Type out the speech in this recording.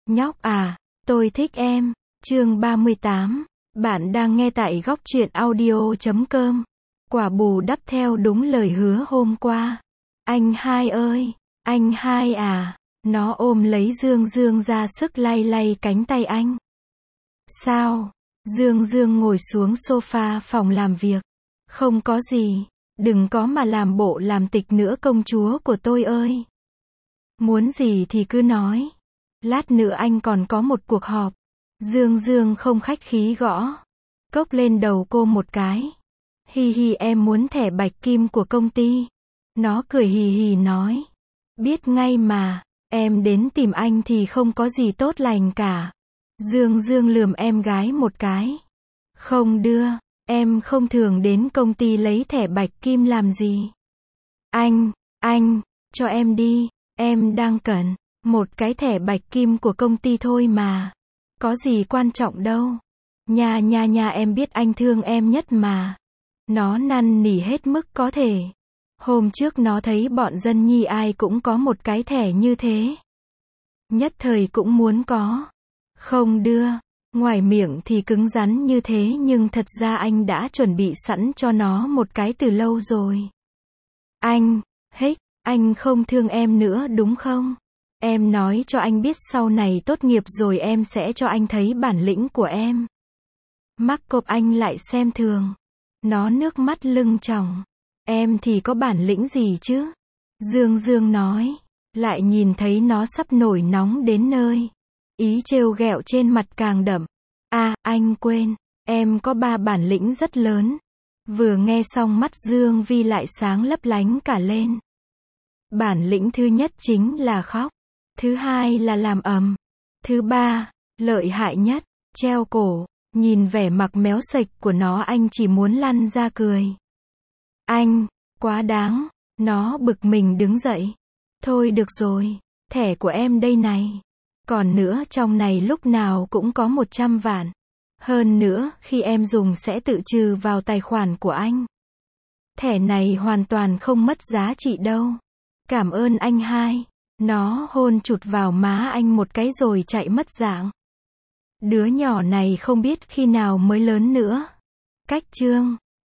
Nhóc à, tôi thích em. Chương 38. Bạn đang nghe tại góc truyện audio.com. Quả bù đắp theo đúng lời hứa hôm qua. Anh hai ơi, anh hai à. Nó ôm lấy Dương Dương ra sức lay lay cánh tay anh. Sao? Dương Dương ngồi xuống sofa phòng làm việc. Không có gì, đừng có mà làm bộ làm tịch nữa công chúa của tôi ơi. Muốn gì thì cứ nói. Lát nữa anh còn có một cuộc họp. Dương Dương không khách khí gõ cốc lên đầu cô một cái. Hi hi, em muốn thẻ bạch kim của công ty. Nó cười hì hì nói. Biết ngay mà, em đến tìm anh thì không có gì tốt lành cả. Dương Dương lườm em gái một cái. Không đưa, em không thường đến công ty lấy thẻ bạch kim làm gì. Anh, cho em đi, em đang cần một cái thẻ bạch kim của công ty thôi mà. Có gì quan trọng đâu. Nha, em biết anh thương em nhất mà. Nó năn nỉ hết mức có thể. Hôm trước nó thấy bọn dân nhi ai cũng có một cái thẻ như thế. Nhất thời cũng muốn có. Không đưa. Ngoài miệng thì cứng rắn như thế nhưng thật ra anh đã chuẩn bị sẵn cho nó một cái từ lâu rồi. Anh không thương em nữa đúng không? Em nói cho anh biết sau này tốt nghiệp rồi em sẽ cho anh thấy bản lĩnh của em. Mắc cộp anh lại xem thường. Nó nước mắt lưng tròng. Em thì có bản lĩnh gì chứ? Dương Dương nói. Lại nhìn thấy nó sắp nổi nóng đến nơi. Ý trêu ghẹo trên mặt càng đậm. À, anh quên. Em có 3 bản lĩnh rất lớn. Vừa nghe xong mắt Dương Vi lại sáng lấp lánh cả lên. Bản lĩnh thứ nhất chính là khóc. Thứ hai là làm ầm. Thứ ba, lợi hại nhất, treo cổ. Nhìn vẻ mặt méo sệch của nó anh chỉ muốn lăn ra cười. Anh, quá đáng. Nó bực mình đứng dậy. Thôi được rồi, thẻ của em đây này. Còn nữa trong này lúc nào cũng có 100 vạn. Hơn nữa, khi em dùng sẽ tự trừ vào tài khoản của anh. Thẻ này hoàn toàn không mất giá trị đâu. Cảm ơn anh hai. Nó hôn chụt vào má anh một cái rồi chạy mất dạng. Đứa nhỏ này không biết khi nào mới lớn nữa. Cách chương